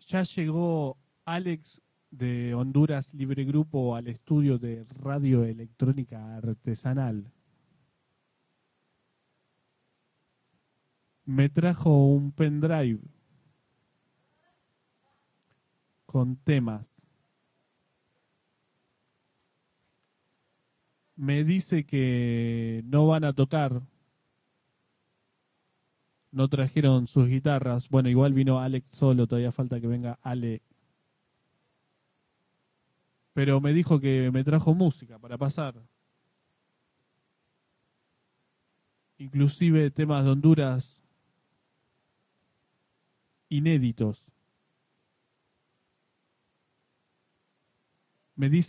Ya llegó Alex de Honduras Libre Grupo al estudio de Radio Electrónica Artesanal. Me trajo un pendrive con temas. Me dice que no van a tocar. No trajeron sus guitarras. Bueno, igual vino Alex solo, todavía falta que venga Ale. Pero me dijo que me trajo música para pasar. Inclusive temas de Honduras inéditos. Me dice